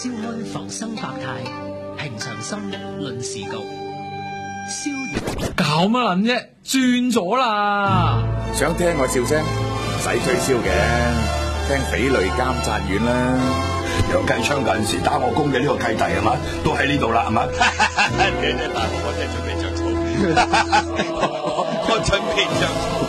笑看浮生百態，平常心論時局。逍遙搞乜撚啫？轉咗啦！ 想聽我笑聲，唔使推銷嘅，聽匪類監察院啦。 楊繼昌嗰陣時打我工嘅呢個契弟係嘛，都喺呢度啦係嘛？你真大鑊，我真係準備着草，我準備着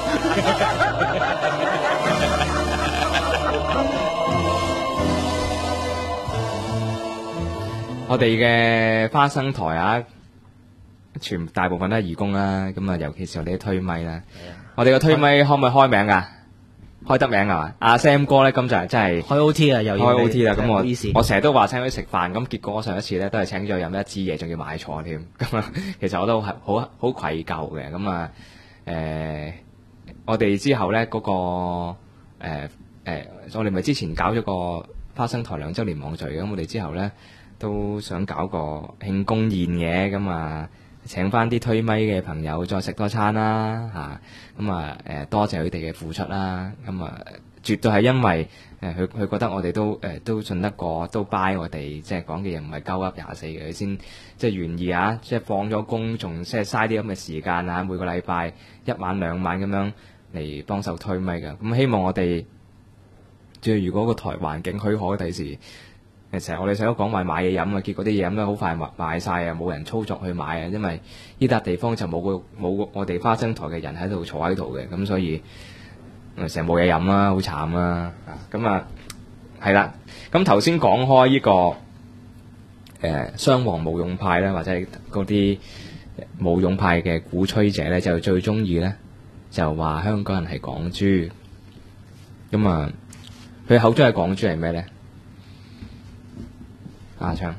草。我哋嘅花生台啊，大部分都係義工啦，咁啊，尤其是我哋啲推咪啦。我哋個推咪可唔可以開名噶？開得名係嘛？阿 Sam 哥咧，今就真係開 OT 啊，又要開 OT 啦。咁我成日都話請佢食飯，咁結果我上一次咧都係請咗飲一支嘢，仲要買錯添。咁啊，其實我都係好愧疚嘅。咁啊，我哋之後咧嗰個我哋咪之前搞咗個花生台2週年網聚嘅，咁我哋之後咧都想搞個慶功宴嘅，咁啊請翻啲推咪嘅朋友再食多餐啦嚇，咁啊多謝佢哋嘅付出啦，咁啊絕對係因為佢覺得我哋都信得過，都 buy 我哋，即係講嘅嘢唔係鳩噏24嘅，佢先即係願意啊，即係放咗工仲即係嘥啲咁嘅時間啊，每個禮拜1晚2晚咁樣嚟幫手推咪㗎，咁希望我哋即係如果個台環境許可，第時。成日我哋成日都講話買嘢飲啊，結果啲嘢飲咧好快賣晒啊，冇人操作去買啊，因為呢笪地方就冇我哋花生台嘅人喺度坐喺度嘅，咁所以成日冇嘢飲啦，好慘啦。咁啊係啦，咁頭先講開呢個雙黃冒用派咧，或者係嗰啲冒用派嘅鼓吹者咧，就最中意咧就話香港人係港豬。咁啊，佢口中嘅港豬係咩咧？阿昌，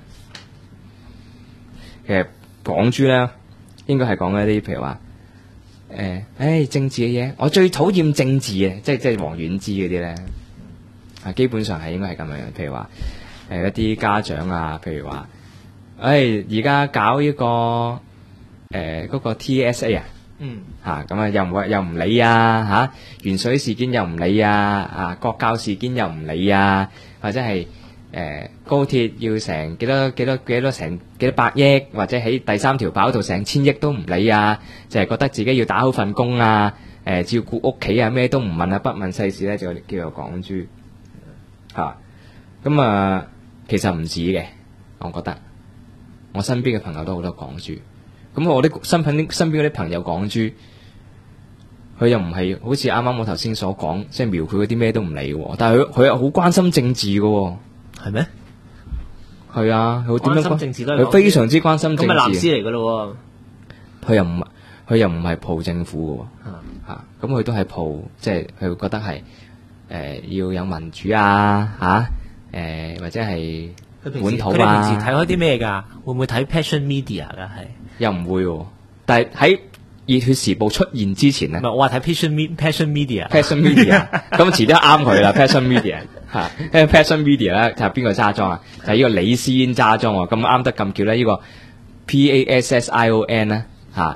其實港豬咧，應該係講一啲譬如話，政治嘅嘢，我最討厭政治嘅，即係黃遠之嗰啲咧，基本上係應該係咁樣。譬如話，一啲家長啊，譬如話，而家搞呢個嗰個 TSA 啊，咁啊又唔理啊，鉛水事件又唔理啊，國教事件又唔理啊，或者係。高鐵要成幾多百億，或者喺第3條跑道成1000億都唔理啊，就係覺得自己要打好份工啊，照顧屋企啊，咩都唔問啊，不問世事咧就叫做港豬嚇。咁啊，其實唔止嘅，我覺得我身邊嘅朋友都好多港豬。咁我啲身邊嗰啲朋友港豬，佢又唔係好似啱啱我頭先所講，即係描繪嗰啲咩都唔理喎，但係佢又好關心政治嘅喎。 係咩？ 係啊，佢點樣關心政治都係佢非常之關心政治。咁咪藍絲嚟噶咯？佢又唔係抱政府嘅喎，咁佢都係抱，即係佢覺得係要有民主啊，或者係本土啊。佢哋平時睇開啲咩㗎？會唔會睇 Passion Media 㗎？係又唔會喎，但係喺熱血時報出現之前咧，唔係我話睇 Passion Media，咁遲啲啱佢啦 Passion Media 嚇，因為 Passion Media 咧就係邊個揸莊啊？就係呢個李思嫣揸莊喎，咁啱得咁巧咧，呢個 PASSION 咧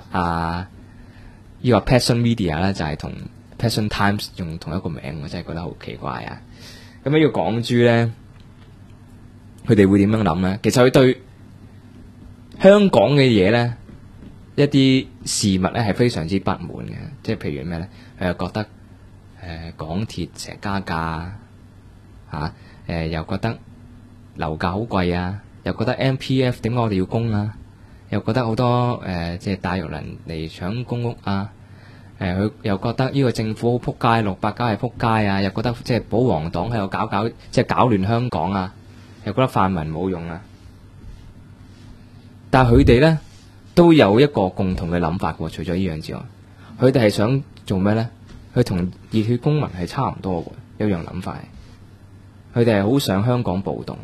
呢個 Passion Media 咧就係同 Passion Times 用同一個名，我真係覺得好奇怪啊！咁呢個港豬咧，佢哋會點樣諗咧？其實佢對香港嘅嘢咧，一啲事物咧係非常之不滿嘅，即係譬如咩咧？佢又覺得港鐵成日加價又覺得樓價好貴啊，又覺得 MPF 點解我哋要供啊？又覺得好多即係大陸人嚟搶公屋啊！佢又覺得呢個政府好撲街，689係撲街啊！又覺得即係保皇黨喺度搞即係搞亂香港啊！又覺得泛民冇用啊！但係佢哋咧都有一個共同嘅諗法喎，除咗呢樣之外，佢哋係想做咩咧？佢同熱血公民係差唔多嘅一樣諗法。佢哋係好想香港暴動，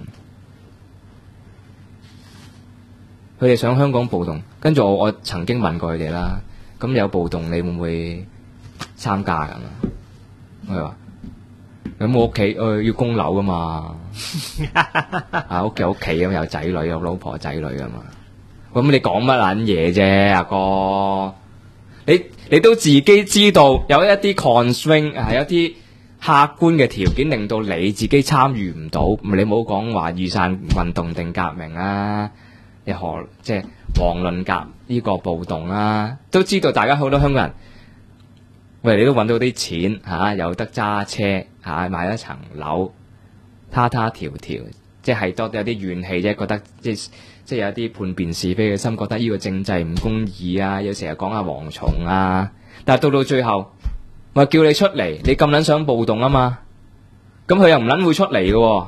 佢哋想香港暴動。跟住我曾經問過佢哋啦，咁有暴動你會唔會參加咁啊？佢話：咁我屋企要供樓噶嘛，屋企咁有仔女有老婆仔女噶嘛。咁你講乜撚嘢啫，阿哥？你都自己知道有一啲 constraint 有啲客觀嘅條件令到你自己參與唔到，你冇講話雨傘運動定革命啊，你何即係黃論革呢個暴動啊，都知道大家好多香港人，喂你都揾到啲錢嚇，有得揸車嚇，買一層樓，他條條，即係多有啲怨氣啫，覺得即係有啲叛變是非嘅心，覺得呢個政制唔公義啊，有成日講下蝗蟲啊，但係到最後。我叫你出嚟，你咁撚想暴動啊嘛，咁佢又唔撚會出嚟嘅喎，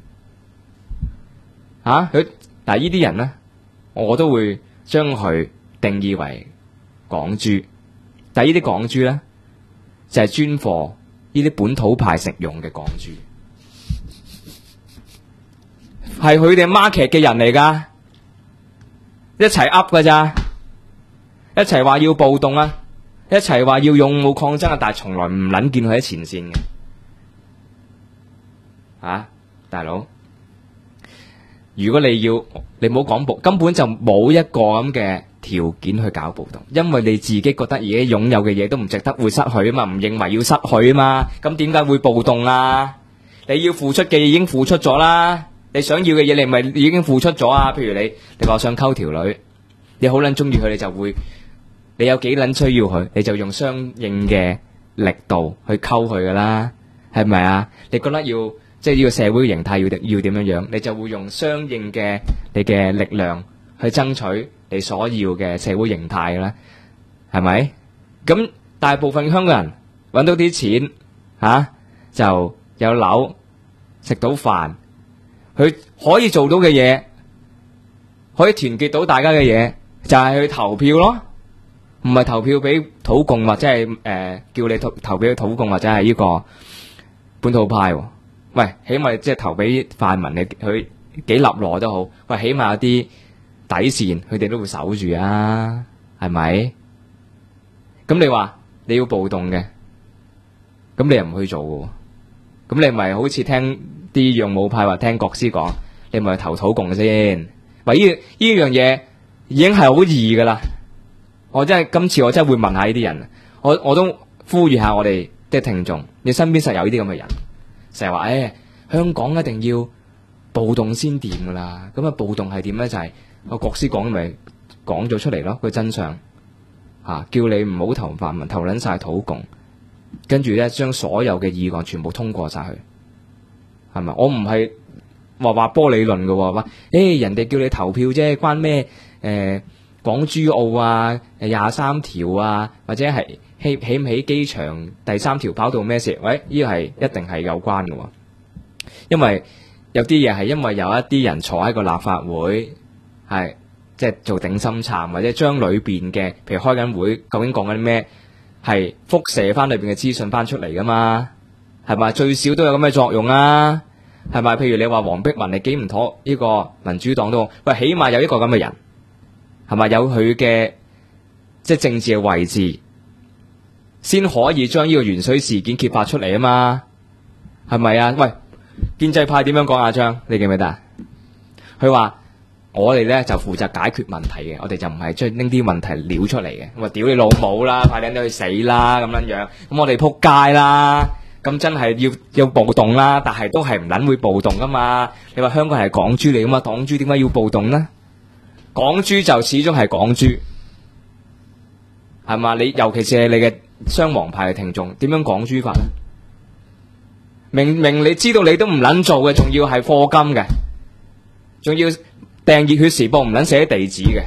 佢嗱呢啲人呢，我都會將佢定義為港豬，但係呢啲港豬呢，就係專貨呢啲本土派食用嘅港豬，係佢哋 market 嘅人嚟噶，一齊噏噶咋，一齊話要暴動啊！一齊話要勇武抗爭啊！但係從來唔撚見佢喺前線嘅，大佬，如果你唔好講暴，根本就冇一個咁嘅條件去搞暴動，因為你自己覺得而家擁有嘅嘢都唔值得會失去啊嘛，唔認為要失去啊嘛，咁點解會暴動啊？你要付出嘅嘢已經付出咗啦，你想要嘅嘢你咪已經付出咗啊？譬如你話想溝條女，你好撚中意佢，你就會。你有幾撚需要佢，你就用相應嘅力度去溝佢噶啦，係咪啊？你覺得要即係呢個社會形態要點樣樣，你就會用相應嘅你嘅力量去爭取你所要嘅社會形態噶啦，係咪？咁大部分香港人揾到啲錢就有樓食到飯，佢可以做到嘅嘢，可以團結到大家嘅嘢，就係去投票咯。唔係投票俾土共或者係叫你投票土共或者係呢個本土派，喂，起碼即係投俾泛民，你佢幾立落都好，喂，起碼有啲底線，佢哋都會守住啊，係咪？咁你話你要暴動嘅，咁你又唔去做嘅，咁你咪好似聽啲勇武派話聽國師講，你咪去投土共先，喂，呢樣嘢已經係好易噶啦。今次我真係會問下呢啲人，我都呼籲下我哋啲聽眾，你身邊實有呢啲咁嘅人，成日話香港一定要暴動先掂噶啦，咁暴動係點咧？就係個國師講咪講咗出嚟咯，個真相叫你唔好投泛民，投撚晒土共，跟住咧將所有嘅議案全部通過晒去，係咪？我唔係話玻璃論嘅，話人哋叫你投票啫，關咩港珠澳啊，23條啊，或者係起唔起機場第3條跑道咩事？喂，呢個係一定係有關嘅，因為有啲嘢係因為有一啲人坐喺個立法會，係即係做頂心杉，或者將裏邊嘅，譬如開緊會，究竟講緊咩，係輻射翻裏邊嘅資訊翻出嚟噶嘛？係咪？最少都有咁嘅作用啊？係咪？譬如你話黃碧雲你幾唔妥呢個民主黨都，喂，起碼有一個咁嘅人。係咪有佢嘅即係政治嘅位置，先可以將呢個鉛水事件揭發出嚟啊嘛？係咪啊？喂，建制派點樣講阿張？你記唔記得啊？佢話我哋咧就負責解決問題嘅，我哋就唔係將拎啲問題撩出嚟嘅。我話屌你老母啦，快啲去死啦咁樣樣，咁我哋撲街啦，咁真係要暴動啦，但係都係唔撚會暴動噶嘛？你話香港係港豬嚟噶嘛？港豬點解要暴動呢？港豬就始終係港豬，係嘛？你尤其是係你嘅雙黃派嘅聽眾，點樣港豬法呢？明明你知道你都唔撚做嘅，仲要係課金嘅，仲要訂熱血時報唔撚寫地址嘅，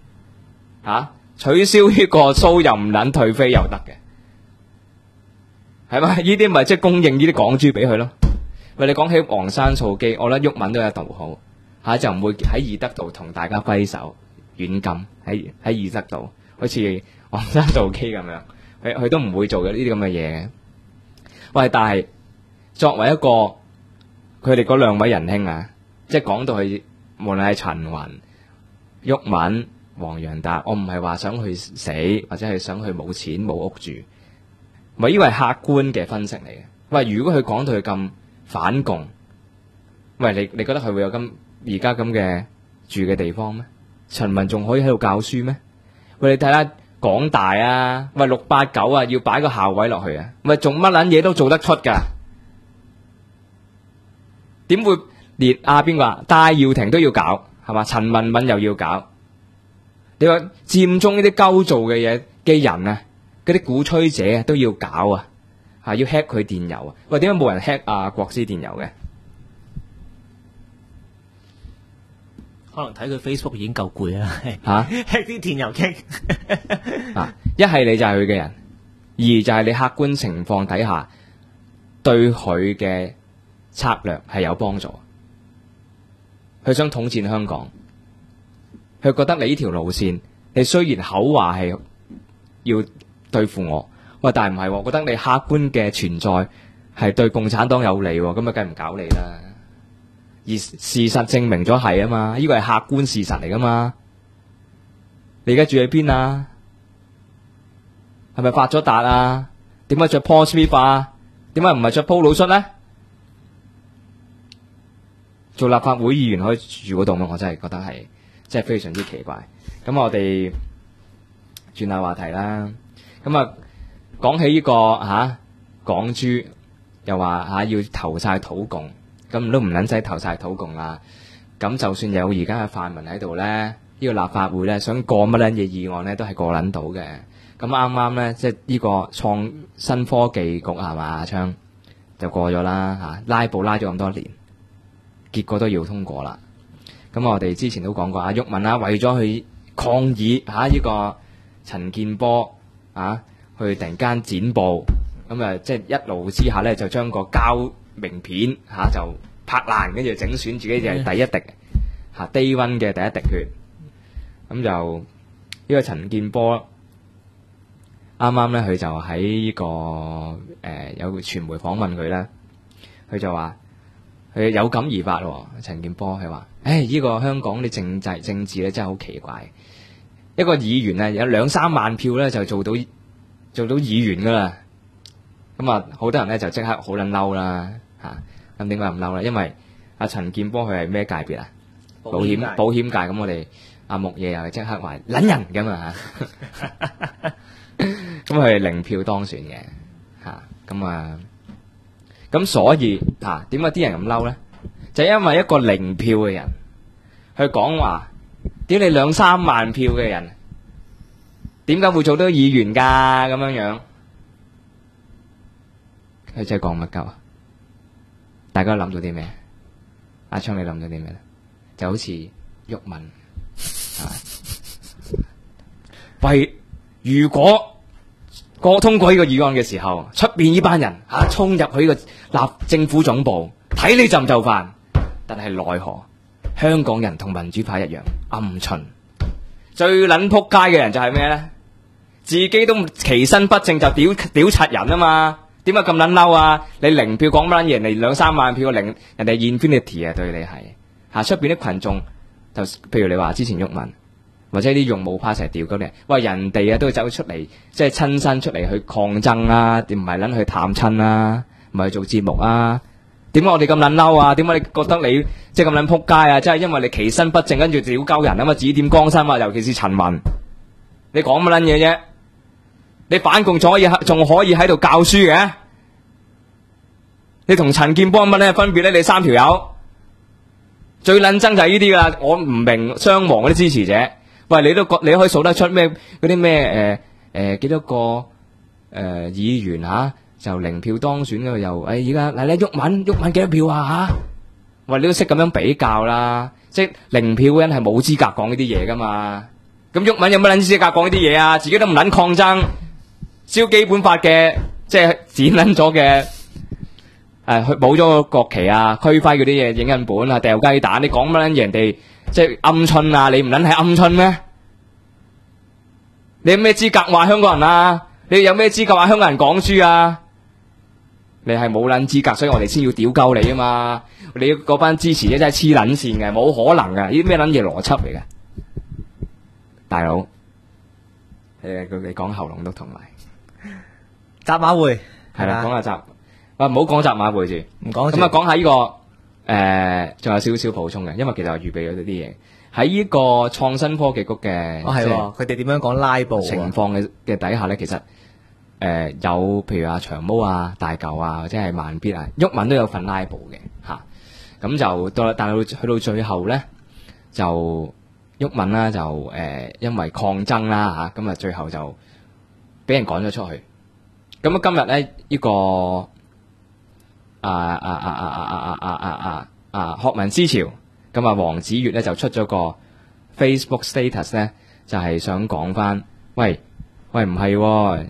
取消呢個騷又唔撚退飛又得嘅，係嘛？呢啲咪即係供應呢啲港豬俾佢咯。喂，你講起昂山素姬，我覺得毓民都有一道好。就唔會喺義德度同大家揮手軟禁喺義德度，好似昂山素姬咁樣，佢都唔會做嘅呢啲咁嘅嘢。喂，但係作為一個佢哋嗰兩位仁兄啊，即係講到佢無論係陳雲、毓民、黃洋達，我唔係話想去死或者係想去冇錢冇屋住，咪呢個係客觀嘅分析嚟嘅。喂，如果佢講到佢咁反共，喂，你覺得佢會有咁而家咁嘅住嘅地方咩？陳雲仲可以喺度教書咩？喂，你睇下港大啊，喂689啊，要擺個校位落去啊，喂，仲乜撚嘢都做得出噶。 點會連邊個啊戴耀廷都要搞係嘛？陳文敏又要搞，你話佔中呢啲鳩做嘅嘢嘅人啊，嗰啲鼓吹者啊都要搞啊，要 hack 佢電郵啊？喂，點解冇人 hack 國師電郵嘅？ 可能睇佢 Facebook 已經夠攰啦。 hack 啲電郵傾一係你就係佢嘅人，二就係你客觀情況底下對佢嘅策略係有幫助。佢想統戰香港，佢覺得你呢條路線，你雖然口話係要對付我，喂，但係唔係，我覺得你客觀嘅存在係對共產黨有利，咁啊梗係唔搞你啦。而事實證明咗係啊嘛，呢個係客觀事實嚟噶嘛。你而家住喺邊啊？係咪發咗達啊？點解着 Paul Smith 啊？點解唔係着 Polo 恤咧？做立法會議員可以住嗰度嘛？我真係覺得係，真係非常之奇怪。咁我哋轉下話題啦。咁啊，講起呢個港豬，又話要投晒土共，咁都唔撚使投晒土共啦。咁就算有而家嘅泛民喺度咧，呢個立法會咧想過乜撚嘢議案咧，都係過撚到嘅。咁啱啱咧，即係呢個創新科技局係嘛，阿昌就過咗啦，拉布拉咗咁多年，結果都要通過啦。咁我哋之前都講過，毓民為咗去抗議呢個陳健波去突然間剪報，咁即係一怒之下咧就將個膠名片就拍爛，跟住整損自己就係第一滴低溫嘅第一滴血。咁就呢個陳健波啱啱咧，佢就喺呢個有傳媒訪問佢咧，佢就話佢有感而發喎。陳健波佢話：呢個香港啲政治咧真係好奇怪，一個議員啊有2-3萬票咧就做到議員噶啦。咁好多人咧就即刻好撚嬲啦嚇。咁點解唔嬲咧？因為阿陳健波佢係咩界別啊？保險界。咁我哋阿木爺又即刻話撚人㗎嘛嚇。咁佢係0票當選嘅嚇。咁所以點解啲人咁嬲咧？就係因為一個0票嘅人去講話，屌你2-3萬票嘅人點解會做到議員㗎？咁樣佢真係講乜鳩啊？大家諗到啲咩？阿昌你諗到啲咩咧？就好似毓民喂，如果通過呢個議案嘅時候，出邊呢班人衝入去呢個政府總部，睇你就範，但係奈何香港人同民主派一樣鵪鶉，最撚撲街嘅人就係咩咧？自己都其身不正就屌柒人啊嘛！點解咁撚嬲啊？你0票講乜撚嘢？人哋2-3萬票人哋 infinity 對你係出邊啲群眾，就譬如你話之前毓民或者啲勇武派成日屌鳩你，喂人哋都走出嚟，即係親身出嚟去抗爭啊，唔係撚去探親啊，唔係去做節目啊？點解我哋咁撚嬲啊？點解你覺得你即係咁撚撲街啊？即係因為你其身不正，跟住屌鳩人啊嘛，指點江山啊，尤其是陳文，你講乜撚嘢啫？你反共仲可以喺度教書嘅？你同陳健波乜咧分別咧？你3條友最撚憎就係呢啲噶，我唔明雙亡嗰啲支持者。喂，你可以數得出咩嗰啲咩幾多個議員就0票當選嘅又而家嗱你毓民幾多票啊嚇？喂，你都識咁樣比較啦，即係0票嘅人係冇資格講呢啲嘢噶嘛。咁毓民有乜撚資格講呢啲嘢啊？自己都唔撚抗爭，燒基本法嘅即係剪撚咗嘅冇咗個國旗啊、區徽嗰啲嘢影印本啊、掉雞蛋，你講乜撚人哋即係鵪鶉啊？你唔撚係鵪鶉咩？你有咩資格話香港人啊？你有咩資格話香港人講書啊？你係冇撚資格，所以我哋先要屌鳩你啊嘛！你嗰班支持者真係黐撚線嘅，冇可能嘅，呢啲咩撚嘢邏輯嚟嘅？大佬，你講喉嚨都痛埋。 習馬會係啦，講下習，唔好講習馬會住， 唔講。 咁講下呢個仲有少少補充嘅，因為其實我預備咗啲嘢喺呢個創新科技局嘅， 佢哋點樣講拉布情況嘅底下咧，其實有譬如長毛啊、大嚿啊，或者係慢必啊，毓民都有份拉布嘅嚇。 咁就但係去到最後咧，就毓民啦，就因為抗爭啦嚇，咁啊最後就俾人趕咗出去。咁啊今日咧呢個學民思潮，咁啊黃子悅咧就出咗個 Facebook status 咧，就係想講翻，喂唔係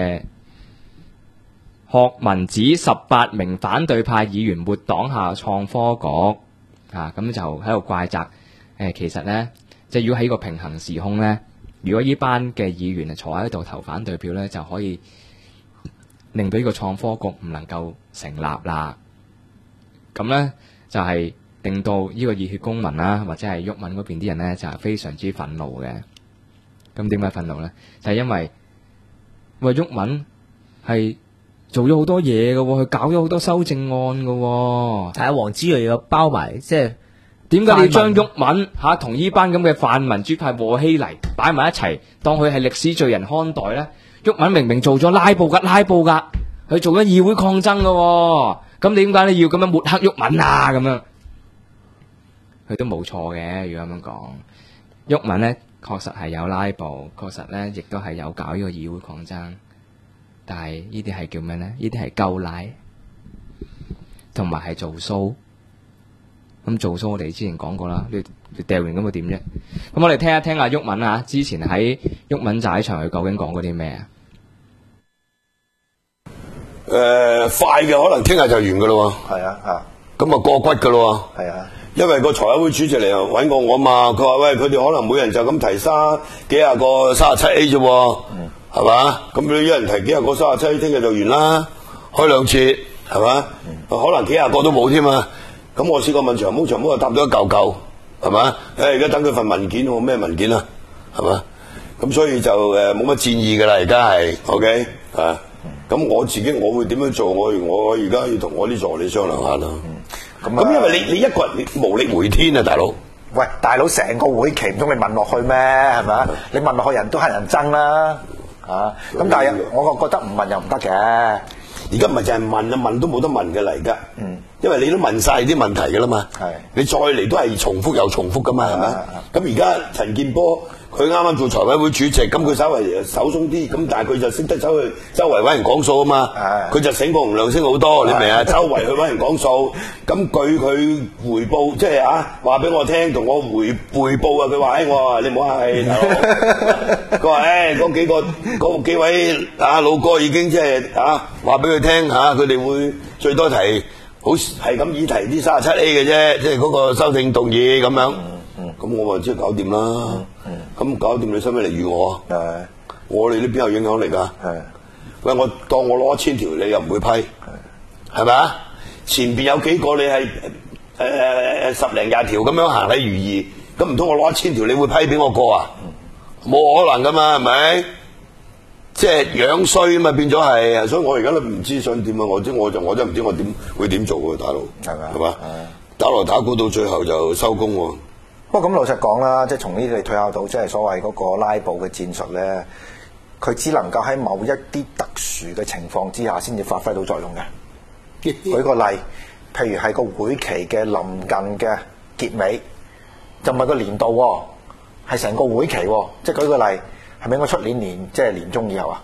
學民指18名反對派議員抹黨下創科局咁就喺度怪責其實咧，即係如果喺個平衡時空咧，如果呢班嘅議員坐喺度投反對票咧，就可以令到呢個創科局唔能夠成立啦。咁咧就係令到呢個熱血公民啦，或者係毓民嗰邊啲人咧，就係非常之憤怒嘅。咁點解憤怒咧？就係因為毓民係做咗好多嘢嘅，佢搞咗好多修正案嘅。 係啊，黃子悅又包埋，即係點解你將毓民同呢班咁嘅泛民主派和稀泥擺埋一齊，當佢係歷史罪人看待咧？毓民明明做咗拉布噶，佢做緊議會抗爭嘅，咁點解你要咁樣抹黑毓民啊？咁樣佢都冇錯嘅，如果咁樣講，毓民咧確實係有拉布，確實咧亦都係有搞呢個議會抗爭，但係呢啲係叫咩咧？呢啲係鳩拉，同埋係做 show。咁做 show 我哋之前講過啦，你掉完咁會點啫？咁我哋聽一聽阿毓民啊，之前喺毓民仔場佢究竟講過啲咩啊？ 快嘅可能聽日就完噶咯喎。係啊，咁啊過骨噶咯喎。係啊，因為個財委會主席嚟揾過我嘛，佢話喂，佢哋可能每人就咁提幾廿個37A 啫，係嘛？咁你一人提幾廿個37A，聽日就完啦，開2次係嘛？可能幾廿個都冇添啊！咁我試過問長毛就答咗一嚿，係嘛？而家等佢份文件，咩文件啊？係嘛？咁所以就冇乜戰意噶啦，而家係 OK 啊。咁我自己我會點樣做？我而家要同我啲助理商量下啦。咁因為你一個人你無力回天啊，大佬。 喂，大佬成個會期唔通你問落去咩？係咪？你問落去人都乞人憎啦。咁但係我覺得唔問又唔得嘅。 而家唔係就係問啊，問都冇得問嘅啦，而家。因為你都問晒啲問題㗎啦嘛。你再嚟都係重複又重複㗎嘛，係咪？咁而家陳健波佢啱啱做財委會主席，咁佢稍微手鬆啲，咁但係佢就識得走去周圍揾人講數啊嘛。佢就醒過洪亮星好多，你明啊？周圍去揾人講數，咁據佢回報，即係話俾我聽，同我回報啊！佢話我話你唔好客氣，佢話嗰幾位老哥已經即係話俾佢聽佢哋會最多提好係咁議題啲37A 嘅啫，即係嗰個修正動議咁樣。咁我話即係搞掂啦。咁搞掂你使唔使嚟預我啊？我哋呢邊有影響力㗎。喂，我當我攞1000條，你又唔會批，係咪啊？前邊有幾個你係10零20條咁樣行禮如儀，咁唔通我攞1000條你會批俾我過啊？冇可能㗎嘛，係咪？即係樣衰啊嘛，變咗係，所以我而家都唔知想點啊！我真唔知我會點做喎，大佬係嘛？打鑼打鼓到最後就收工喎。 不過咁老實講啦，即係從呢啲退後到即係所謂嗰個拉布嘅戰術咧，佢只能夠喺某一啲特殊嘅情況之下先至發揮到作用嘅。舉個例，譬如係個會期嘅臨近嘅結尾，就唔係個年度喎，係成個會期喎。即係舉個例，係咪應該出年即係年中以後啊？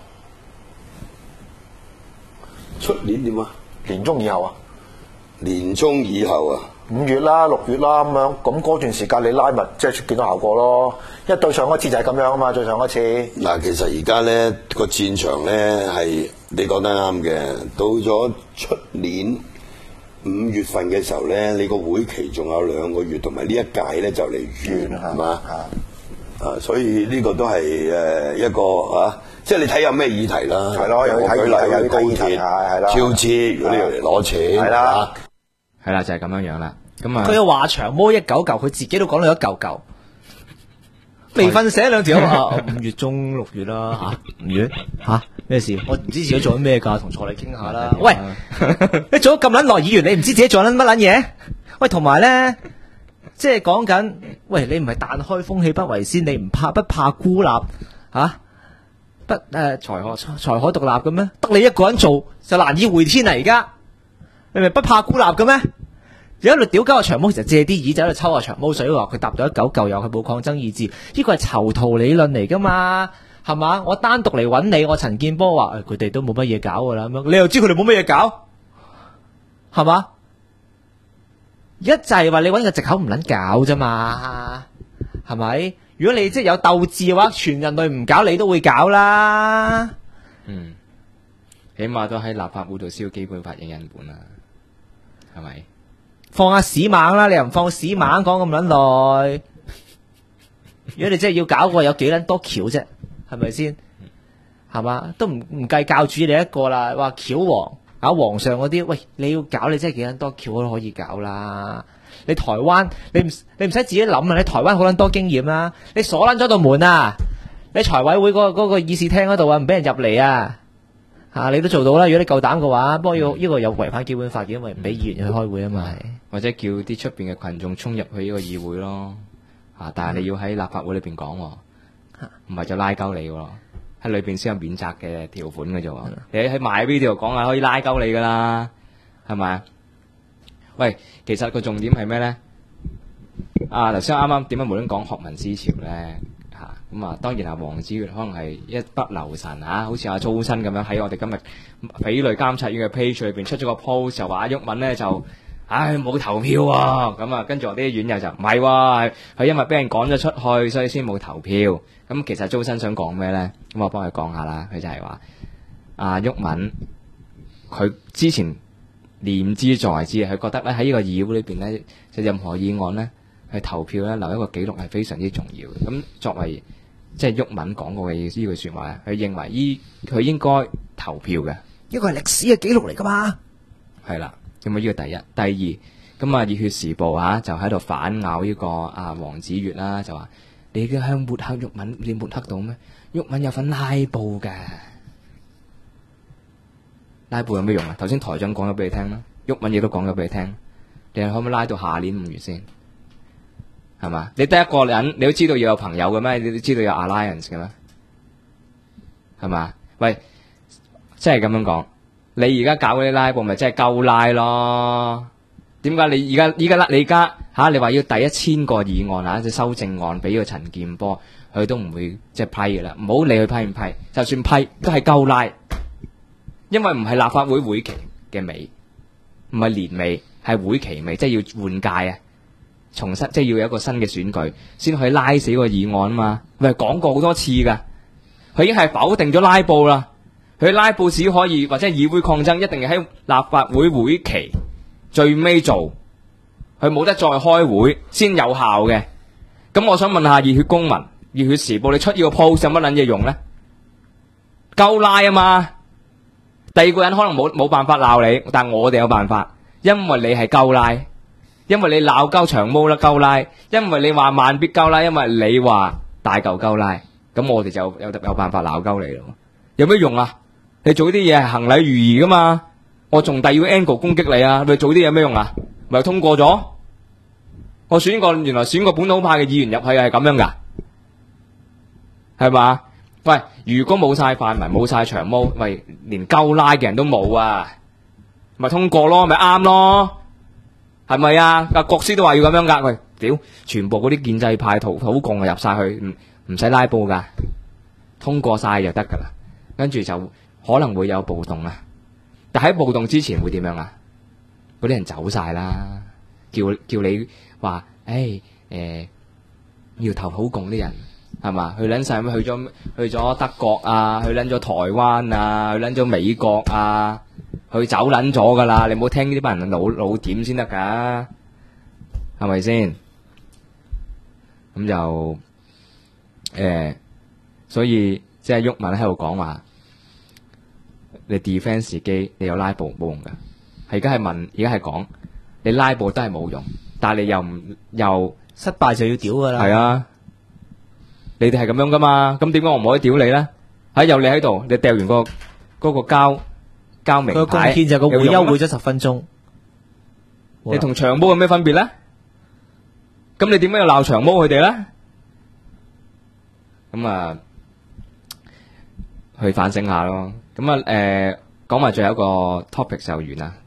出年點啊？ 年中以後啊？ 年中以後啊 ？5月啦、6月啦咁樣，咁嗰段時間你拉密即係見到效果咯。因為對上一次就係咁樣啊嘛，對上一次。 嗱，其實而家咧個戰場咧係你講得啱嘅，到咗出年5月份嘅時候咧，你個會期仲有2個月，同埋呢一屆咧就嚟完係嘛？所以呢個都係一個即係你睇有咩議題啦。 係咯，有睇例有高鐵係啦， 超支如果你嚟攞錢係啦。 係啦，就係咁樣樣啦。咁佢又話長毛一嚿嚿，佢自己都講到一嚿嚿。未瞓醒2條5月中6月啦5月咩事？我唔知自己做緊咩㗎，同助理傾下啦。喂，你做咗咁撚耐議員，你唔知自己做緊乜撚嘢？喂，同埋咧，即係講緊，喂，你唔係但開風氣不為先，你不怕孤立才可獨立嘅咩？得你一個人做就難以回天啊！而家你咪不怕孤立嘅咩？ 有一律屌鳩個長毛，其實借啲耳仔喺度抽下長毛水喎，佢搭到一九嚿又佢冇抗爭意志，呢個係囚徒理論嚟噶嘛，係嘛？我單獨嚟揾你，我陳健波話佢哋都冇乜嘢搞噶啦，咁樣你又知佢哋冇乜嘢搞，係嘛？一就係話你揾個藉口唔撚搞啫嘛，係咪？如果你即係有鬥志嘅話，全人類唔搞你都會搞啦。 起碼都喺立法會度燒基本法影印本啦，係咪？ 放下屎猛啦，你又唔放屎猛講咁撚耐。如果你真係要搞個有幾撚多橋啫，係咪先？係嘛？都唔計教主你一個啦，話橋王搞皇上嗰啲，喂，你要搞你真係幾撚多橋都可以搞啦。你台灣你唔使自己諗啊，你台灣好撚多經驗啦。你鎖撚咗道門啊，你財委會嗰個議事廳嗰度啊，唔俾人入嚟啊。你都做到啦，如果你夠膽嘅話，不過呢個有違反基本法嘅，因為唔俾議員去開會啊嘛。 或者叫啲出邊嘅群眾衝入去呢個議會咯，但係你要喺立法會裏邊講，唔係就拉鳩你喎，喺裏邊先有免責嘅條款嘅啫。你喺買呢度講下可以拉鳩你噶啦，係咪啊？喂，其實個重點係咩咧？頭先啱啱點解無端講學民思潮咧？咁當然黃子悅可能係一不留神好似阿周生咁樣喺我哋今日匪類監察院嘅 page 裏邊出咗個 post，就話阿毓民咧就冇投票喎，咁跟住我啲院友就唔係喎，佢因為俾人趕咗出去，所以先冇投票。咁其實周生想講咩咧？咁我幫佢講下啦，佢就係話阿毓民佢之前念之在之，佢覺得咧喺呢個議會裏邊咧，就任何議案咧去投票咧留一個記錄係非常之重要嘅。咁作為即係毓民講過嘅呢句說話，佢認為佢應該投票嘅， 呢個係歷史嘅記錄嚟噶嘛。 係啦，咁呢個第一，第二，咁熱血時報就喺度反咬呢個黃子悅啦，就話你嘅向抹黑毓民，你抹黑到咩？毓民有份拉布嘅，拉布有咩用啊？頭先台長講咗俾你聽啦，毓民亦都講咗俾你聽，你可唔可以拉到下年5月先？係嘛？你得一個人，你都知道要有朋友嘅咩？你都知道有 alliance 嘅咩？係嘛？喂，即係咁樣講，你而家搞嗰啲拉布，咪真係夠拉咯？點解你而家你話要第1000個議案即修正案俾個陳健波，佢都唔會即係批嘅啦。唔好理佢批唔批，就算批都係夠拉，因為唔係立法會會期嘅尾，唔係年尾，係會期尾，即係要換屆啊！重新即係要有一個新嘅選舉，先可以拉死個議案啊嘛。喂，講過好多次噶，佢已經係否定咗拉布啦。佢拉布只可以或者議會抗爭，一定要喺立法會會期最尾做，佢冇得再開會先有效嘅。咁我想問下熱血公民、熱血時報，你出呢個 post 有乜撚嘢用咧？夠拉啊嘛！第二個人可能冇辦法鬧你，但我哋有辦法，因為你係夠拉。因為你鬧鳩長毛啦鳩拉，因為你話慢必鳩拉，因為你話大嚿鳩拉，咁我哋就有辦法鬧鳩你咯。有咩用啊？你做啲嘢係行禮如儀噶嘛？我仲第二個 angle 攻擊你啊！你做啲嘢有咩用啊？咪通過咗？我原來選個本土派嘅議員入去係咁樣噶，係嘛？喂，如果冇晒泛民，冇晒長毛，喂，連鳩拉嘅人都冇啊，咪通過咯，咪啱咯。係咪啊？國師都話要咁樣噶，喂，屌，全部嗰啲建制派土共入晒去，唔使拉布噶，通過晒就得噶啦。跟住就可能會有暴動啊，但喺暴動之前會點樣啊？嗰啲人走晒啦，叫你話，要投土共啲人係嘛？去撚晒去咗德國啊，去撚咗台灣啊，去撚咗美國啊。佢走撚咗噶啦，你唔好聽呢班人老點先得噶，係咪先？咁就所以即係毓民喺度講話，你 defence 自己，你有拉布冇用噶。而家係講，你拉布都係冇用，但係你又失敗就要屌噶啦。 係啊，你哋係咁樣噶嘛？咁點解我唔可以屌你咧？有你喺度，你掉完嗰個交明牌， 佢貢獻就個會休會咗10分鐘。 你同長毛有咩分別咧？咁你點解要鬧長毛佢哋咧？咁去反省下咯。咁講埋最後一個 topic 就完啦。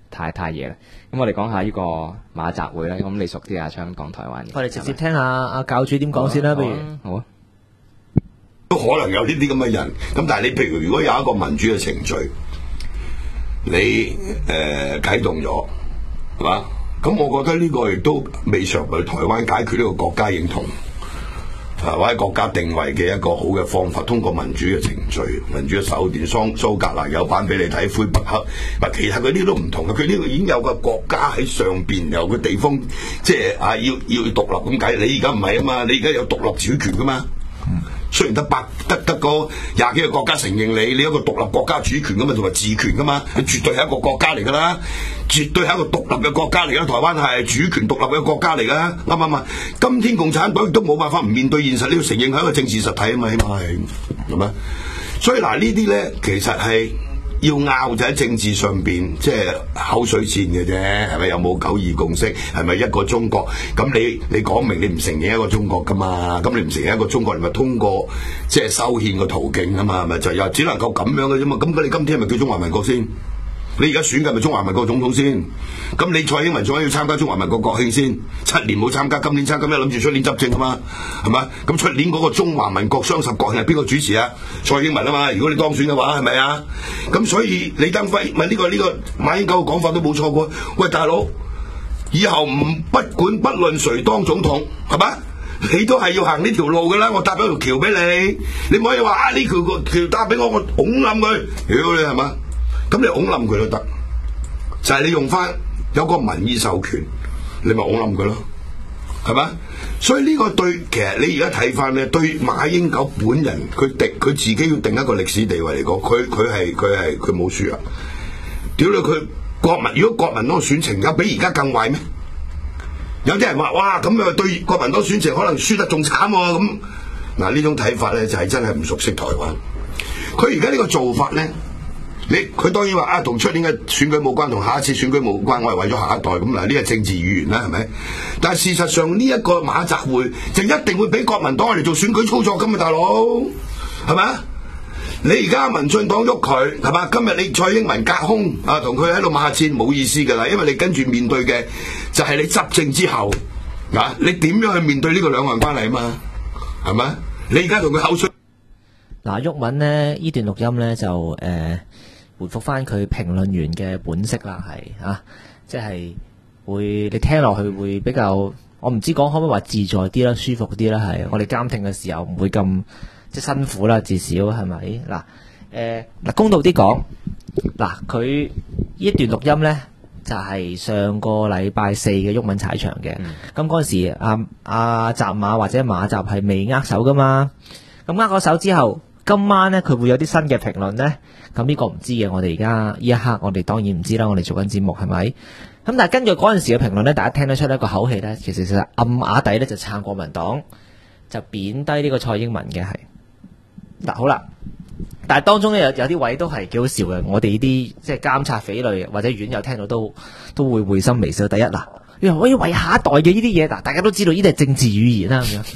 太夜啦。咁我哋講下呢個馬習會咧，咁你熟啲啊？香港、台灣嘅， 我哋直接聽下阿教主點講先啦，不如好啊。 都可能有呢啲咁嘅人，咁但係你譬如果有一個民主嘅程序，你啟動咗，係嘛？咁我覺得呢個亦都未嘗為台灣解決呢個國家認同，或者國家定位嘅一個好嘅方法，通過民主嘅程序、民主嘅手段，蘇格蘭有版俾你睇，魁北克，其實佢呢都唔同嘅，佢呢個已經有個國家喺上邊，有個地方即係要獨立咁解。你而家唔係啊嘛，你而家有獨立主權噶嘛。雖然得個廿幾個國家承認你一個獨立國家主權噶嘛，同埋自權噶嘛，你絕對係一個國家嚟噶啦，絕對係一個獨立嘅國家嚟噶。台灣係主權獨立嘅國家嚟噶，啱唔啱？今天共產黨亦都冇辦法唔面對現實，你要承認係一個政治實體啊嘛，起碼係咪？所以嗱呢啲咧，其實係要拗就喺政治上邊，即係口水戰嘅啫，係咪？有冇九二共識？係咪一個中國？咁你講明你唔承認一個中國噶嘛？咁你唔承認一個中國，你咪通過即係修憲個途徑啊嘛？係咪就又只能夠咁樣嘅啫嘛？咁你今天係咪叫中華民國先？你而家選嘅係咪中華民國總統先？咁你蔡英文仲要參加中華民國國慶先？7年冇參加，今年參加咩？諗住出年執政啊嘛？係咪？咁出年嗰個中華民國雙十國慶係邊個主持啊？蔡英文啊嘛？如果你當選嘅話，係咪啊？咁所以李登輝咪呢個馬英九嘅講法都冇錯過。喂，大佬，以後不論誰當總統，係咪？你都係要行呢條路噶啦，我搭咗條橋俾你，你唔可以話呢條橋搭俾我拱冧佢，屌你係嘛？咁你拱冧佢都得，就係你用翻有個民意授權，你咪拱冧佢咯，係嘛？所以呢個其實你而家睇翻咧，對馬英九本人，佢自己要定一個歷史地位嚟講，佢冇輸啊！屌你佢如果國民黨選情有比而家更壞咩？有啲人話哇咁樣對國民黨選情可能輸得仲慘喎咁。嗱呢種睇法咧就係真係唔熟悉台灣。佢而家呢個做法咧。佢當然話同出年嘅選舉冇關，同下一次選舉冇關，我係為咗下一代咁嗱，呢個政治語言啦，係咪？但係事實上呢一個馬習會就一定會俾國民黨嚟做選舉操作㗎嘛，大佬係咪？你而家民進黨喐佢係嘛？今日你蔡英文隔空同佢喺度罵戰冇意思㗎啦，因為你跟住面對嘅就係你執政之後你點樣去面對呢個兩岸關係啊嘛？係咪？你而家同佢口水嗱，毓民呢呢段錄音咧就回覆翻佢評論員嘅本色啦，係即係會你聽落去會比較，我唔知講可唔可以話自在啲啦，舒服啲啦，係我哋監聽嘅時候唔會咁即係辛苦啦，至少係咪？嗱公道啲講，嗱佢呢一段錄音咧就係上個禮拜4嘅毓民踩場嘅，咁嗰陣時阿習馬或者馬習係未握手噶嘛，咁握咗手之後。今晚咧佢會有啲新嘅評論咧，咁呢個唔知嘅，我哋而家呢一刻我哋當然唔知啦，我哋做緊節目係咪？咁但係根據嗰陣時嘅評論咧，大家聽得出一個口氣咧，其實暗啞底咧就撐國民黨，就貶低呢個蔡英文嘅係。嗱好啦，但係當中咧有啲位都係幾好笑嘅，我哋呢啲即係監察匪類或者院友聽到都會會心微笑。第一嗱，你話可以為下一代嘅呢啲嘢，嗱大家都知道呢啲係政治語言啦咁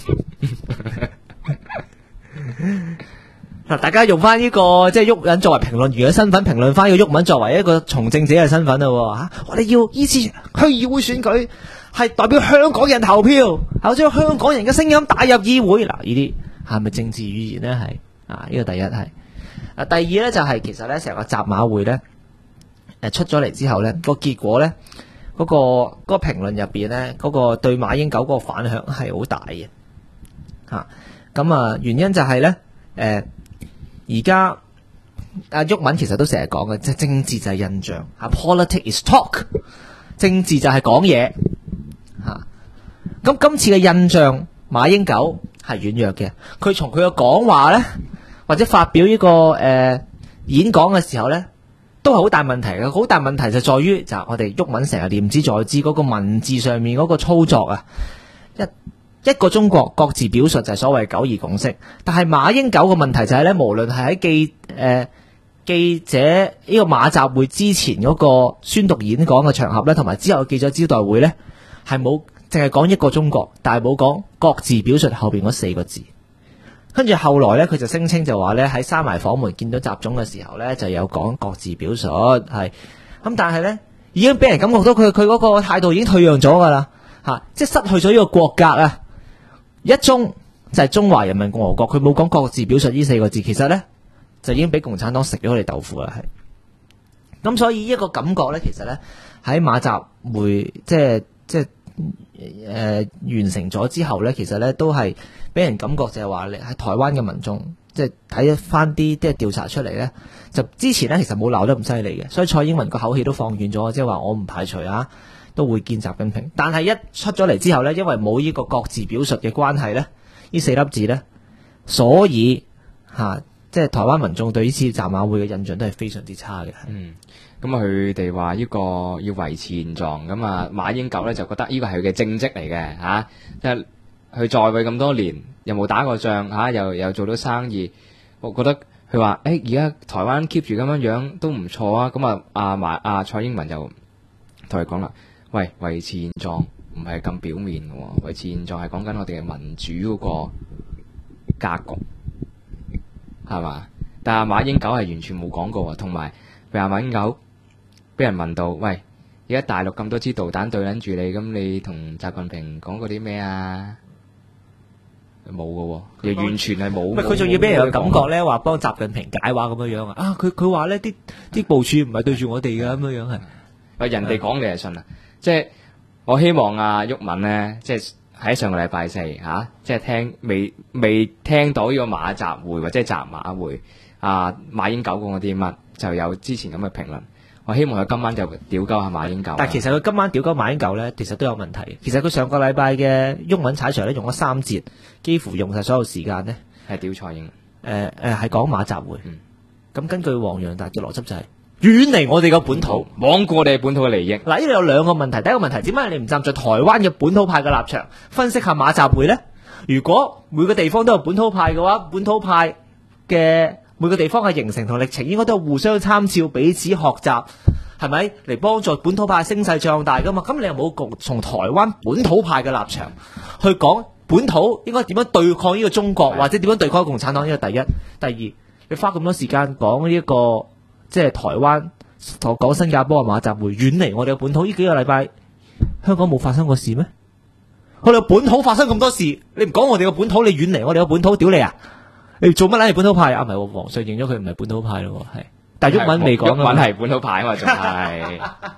樣。嗱，大家用翻呢個即係毓民作為評論員嘅身份評論翻呢個毓民作為一個從政者嘅身份啦嚇，我哋要依次區議會選舉係代表香港人投票，係將香港人嘅聲音帶入議會。嗱，呢啲係咪政治語言咧？係呢個第一係。第二咧就係其實咧成個習馬會咧出咗嚟之後咧個結果咧嗰個評論入邊咧嗰個對馬英九嗰個反響係好大嘅嚇。咁原因就係咧而家阿毓民其實都成日講嘅，即係政治就係印象，politics is talk， 政治就係講嘢嚇。咁今次嘅印象，馬英九係軟弱嘅。佢從佢嘅講話咧，或者發表呢個演講嘅時候咧，都係好大問題嘅。好大問題就在於就我哋毓民成日念之在之嗰個文字上面嗰個操作啊，一個中國各自表述就係所謂九二共識，但係馬英九嘅問題就係咧，無論係喺記者呢個馬習會之前嗰個宣讀演講嘅場合咧，同埋之後嘅記者招待會咧，係冇淨係講一個中國，但係冇講各自表述後邊嗰4個字。跟住後來咧，佢就聲稱就話咧喺閂埋房門見到習總嘅時候咧，就有講各自表述係咁，但係咧已經俾人感覺到佢嗰個態度已經退讓咗㗎啦，即係失去咗呢個國格啊！一中就係中華人民共和國，佢冇講各自表述呢4個字，其實咧就已經俾共產黨食咗佢哋豆腐啦，係。咁所以一個感覺咧，其實咧喺馬習會即係完成咗之後咧，其實咧都係俾人感覺就係話，你喺台灣嘅民眾即係睇翻啲即係調查出嚟咧，就之前咧其實冇鬧得咁犀利嘅，所以蔡英文個口氣都放軟咗，即係話我唔排除都會見習近平。但係一出咗嚟之後咧，因為冇呢個各自表述嘅關係咧，呢4粒字咧，所以即係台灣民眾對呢次習馬會嘅印象都係非常之差嘅。 咁佢哋話呢個要維持現狀，咁馬英九咧就覺得呢個係佢嘅政績嚟嘅即係佢在位咁多年，又冇打過仗又做到生意，我覺得佢話而家台灣 keep 住咁樣都唔錯啊！咁蔡英文就同佢講啦，喂，維持現狀唔係咁表面嘅喎，維持現狀係講緊我哋嘅民主嗰個格局，係嘛？但係馬英九係完全冇講過喎，同埋譬如馬英九俾人問到，喂，而家大陸咁多支導彈對撚住你，咁你同習近平講過啲咩啊？冇嘅喎，又完全係冇。 佢仲要俾人嘅感覺咧，話幫習近平解話咁樣樣啊！佢話咧啲部署唔係對住我哋嘅咁樣樣係。 人哋講你係信啊！即係我希望毓民咧，即係喺上個禮拜4即係未聽到呢個馬習會或者習馬會馬英九講嗰啲乜，就有之前咁嘅評論。我希望佢今晚就屌鳩下馬英九。 但其實佢今晚屌鳩馬英九咧，其實都有問題。其實佢上個禮拜嘅毓民踩場咧，用咗3節，幾乎用晒所有時間呢， 係屌蔡英文。係講馬習會。咁根據黃洋達嘅邏輯就係遠離我哋嘅本土， 罔顧我哋本土嘅利益。 嗱，呢度有2個問題。第一個問題，點解你唔站在台灣嘅本土派嘅立場分析下馬習會呢？如果每個地方都有本土派嘅話，本土派嘅每個地方嘅形成同歷程應該都係互相參照、彼此學習，係咪嚟幫助本土派聲勢壯大噶嘛？咁你又冇從台灣本土派嘅立場去講本土應該點樣對抗呢個中國，或者點樣對抗共產黨？呢個第一。第二，你花咁多時間講呢一個即係台灣同講新加坡嘅馬習會遠離我哋嘅本土，呢幾個禮拜香港冇發生過事咩？我哋本土發生咁多事，你唔講我哋嘅本土，你遠離我哋嘅本土，屌你啊！你做乜撚係本土派啊？唔係，皇上認咗佢唔係本土派咯，係。但係毓民未講啊嘛。 毓民係本土派啊嘛，仲係。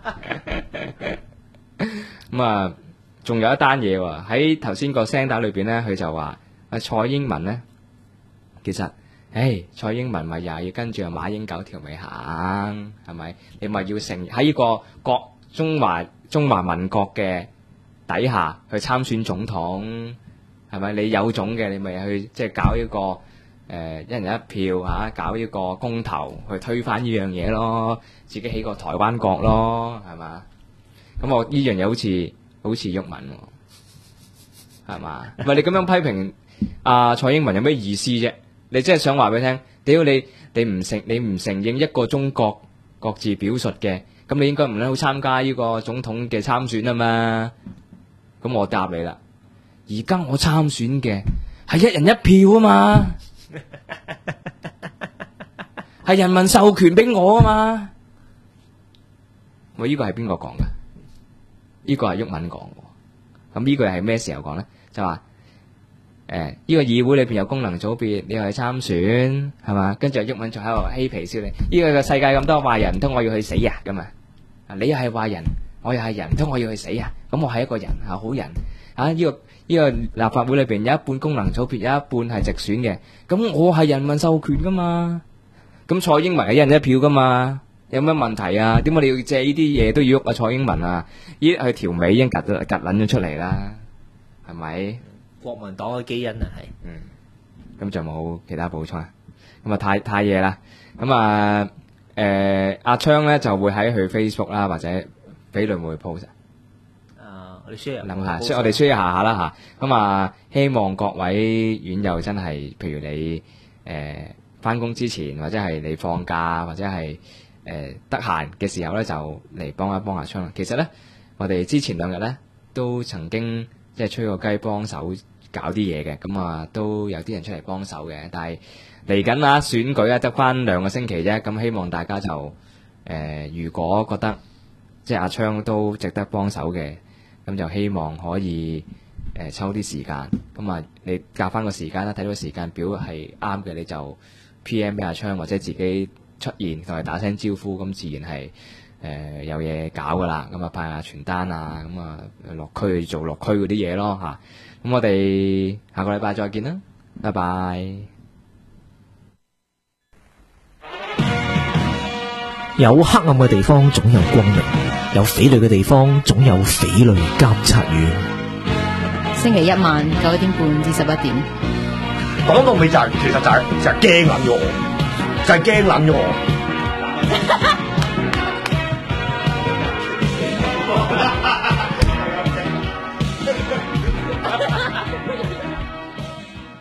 咁仲有一單嘢喎，喺頭先個聲帶裏邊咧，佢就話蔡英文咧，其實，蔡英文咪又係要跟住馬英九條尾行，係咪？你咪要承喺呢個中華民國嘅底下去參選總統，係咪？你有種嘅，你咪去即係搞呢個。一人一票搞呢個公投去推翻呢樣嘢咯，自己起個台灣國咯，係嘛？咁我呢樣嘢好似毓民喎，係嘛？唔係你咁樣批評蔡英文有咩意思啫？你真係想話俾佢聽，屌你唔承認一個中國各自表述嘅，咁你應該唔好參加呢個總統嘅參選啊嘛？咁我答你啦，而家我參選嘅係一人一票啊嘛。係人民授權俾我啊嘛！喂，呢個係邊個講噶？呢個係毓民講嘅。咁呢句係咩時候講咧？就話呢個議會裏邊有功能組別，你又去參選係嘛？跟住毓民仲喺度嬉皮笑你。呢個世界咁多壞人，唔通我要去死啊？咁啊？你又係壞人，我又係人，唔通我要去死啊？咁我係一個人係好人呢個立法會裏邊有一半功能組別，有一半係直選嘅，咁我係人民授權噶嘛？咁蔡英文係一人一票噶嘛？有咩問題啊？點解你要借呢啲嘢都要喐蔡英文啊？佢條尾已經趌撚咗出嚟啦，係咪？ 國民黨嘅基因啊，係。 咁就冇其他補充啦。咁太夜啦。咁阿昌咧就會喺佢 Facebook 啦，或者俾佢會 post。 我哋 share 諗下，我哋 share 下啦嚇。咁希望各位院友真係，譬如你翻工之前，或者係你放假，或者係得閒嘅時候咧，就嚟幫一幫阿昌。其實咧，我哋之前2日咧都曾經即係吹個雞幫手搞啲嘢嘅，咁都有啲人出嚟幫手嘅。但係嚟緊選舉得翻2個星期啫，咁希望大家就如果覺得即係阿昌都值得幫手嘅，咁就希望可以抽啲時間，咁啊你夾翻個時間啦，睇到個時間表係啱嘅，你就 PM 俾阿昌或者自己出現同佢打聲招呼，咁自然係有嘢搞噶啦，咁啊派下傳單啊，咁啊落區做落區嗰啲嘢咯嚇。咁我哋下個禮拜再見啦，拜拜。 有黑暗嘅地方總有光明，有匪類嘅地方總有匪類監察院。 星期一晚9點半至11點。 講到尾就係、其實就係驚撚咗我，就係驚撚咗我。